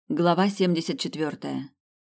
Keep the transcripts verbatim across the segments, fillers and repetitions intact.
Глава семьдесят четвертая.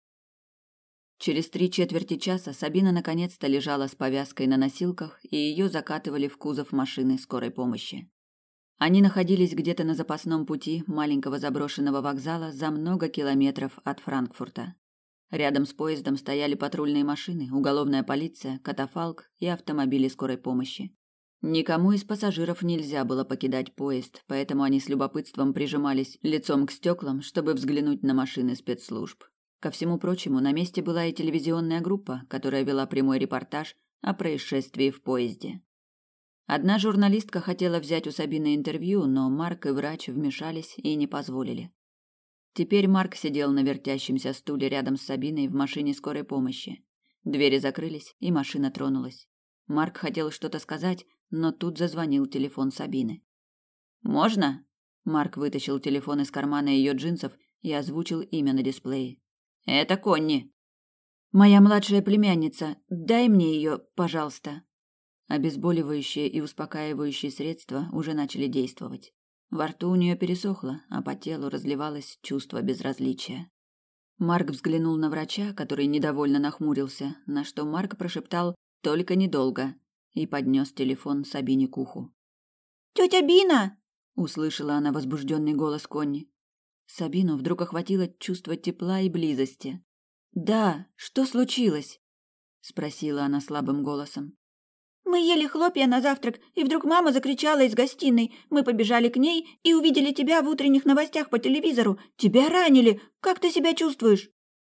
Через три четверти часа Сабина наконец-то лежала с повязкой на носилках, и ее закатывали в кузов машины скорой помощи. Они находились где-то на запасном пути маленького заброшенного вокзала за много километров от Франкфурта. Рядом с поездом стояли патрульные машины, уголовная полиция, катафалк и автомобили скорой помощи. Никому из пассажиров нельзя было покидать поезд, поэтому они с любопытством прижимались лицом к стеклам, чтобы взглянуть на машины спецслужб. Ко всему прочему, на месте была и телевизионная группа, которая вела прямой репортаж о происшествии в поезде. Одна журналистка хотела взять у Сабины интервью, но Марк и врач вмешались и не позволили. Теперь Марк сидел на вертящемся стуле рядом с Сабиной в машине скорой помощи. Двери закрылись, и машина тронулась. Марк хотел что-то сказать, но тут зазвонил телефон Сабины. «Можно?» Марк вытащил телефон из кармана ее джинсов и озвучил имя на дисплее. «Это Конни». «Моя младшая племянница. Дай мне ее, пожалуйста». Обезболивающие и успокаивающие средства уже начали действовать. Во рту у нее пересохло, а по телу разливалось чувство безразличия. Марк взглянул на врача, который недовольно нахмурился, на что Марк прошептал «только недолго» и поднес телефон Сабине к уху. «Тетя Бина!» – услышала она возбужденный голос Конни. Сабину вдруг охватило чувство тепла и близости. «Да, что случилось?» – спросила она слабым голосом. «Мы ели хлопья на завтрак, и вдруг мама закричала из гостиной. Мы побежали к ней и увидели тебя в утренних новостях по телевизору. Тебя ранили. Как ты себя чувствуешь?»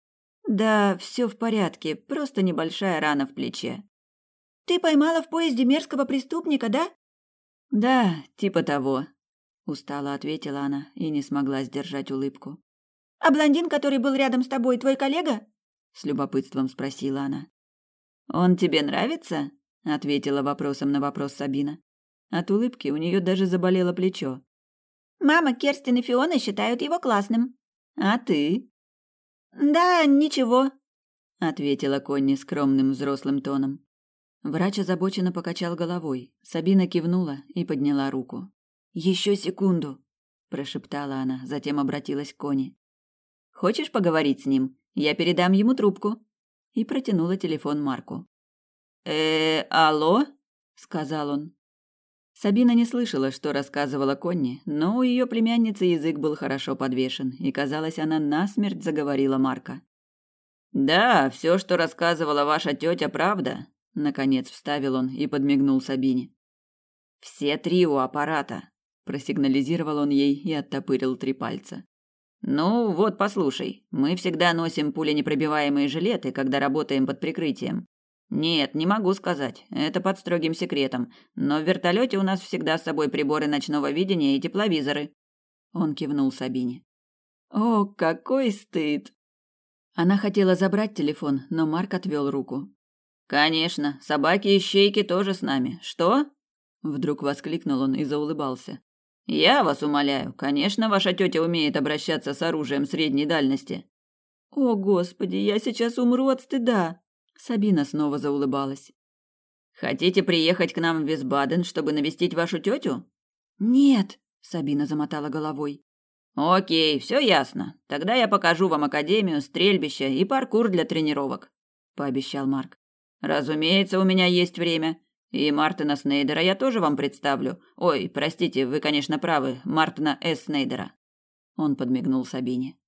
«Да, все в порядке, просто небольшая рана в плече». «Ты поймала в поезде мерзкого преступника, да?» «Да, типа того», – устало ответила она и не смогла сдержать улыбку. «А блондин, который был рядом с тобой, твой коллега?» – с любопытством спросила она. «Он тебе нравится?» – ответила вопросом на вопрос Сабина. От улыбки у нее даже заболело плечо. «Мама, Керстин и Фиона считают его классным». «А ты?» «Да, ничего», – ответила Конни скромным взрослым тоном. Врач озабоченно покачал головой. Сабина кивнула и подняла руку. «Еще секунду», – прошептала она, затем обратилась к Конни. «Хочешь поговорить с ним? Я передам ему трубку». И протянула телефон Марку. «Э, алло?» – сказал он. Сабина не слышала, что рассказывала Конни, но у ее племянницы язык был хорошо подвешен, и, казалось, она насмерть заговорила Марка. «Да, все, что рассказывала ваша тетя, правда?» Наконец вставил он и подмигнул Сабине. «Все три у аппарата», – просигнализировал он ей и оттопырил три пальца. «Ну, вот послушай, мы всегда носим пуленепробиваемые жилеты, когда работаем под прикрытием. Нет, не могу сказать, это под строгим секретом, но в вертолете у нас всегда с собой приборы ночного видения и тепловизоры». Он кивнул Сабине. «О, какой стыд!» Она хотела забрать телефон, но Марк отвел руку. «Конечно, собаки-ищейки тоже с нами. Что?» Вдруг воскликнул он и заулыбался. «Я вас умоляю, конечно, ваша тетя умеет обращаться с оружием средней дальности». «О, Господи, я сейчас умру от стыда!» Сабина снова заулыбалась. «Хотите приехать к нам в Висбаден, чтобы навестить вашу тетю?» «Нет», — Сабина замотала головой. «Окей, все ясно. Тогда я покажу вам академию, стрельбище и паркур для тренировок», — пообещал Марк. «Разумеется, у меня есть время. И Мартина Снейдера я тоже вам представлю. Ой, простите, вы, конечно, правы, Мартина С. Снейдера». Он подмигнул Сабине.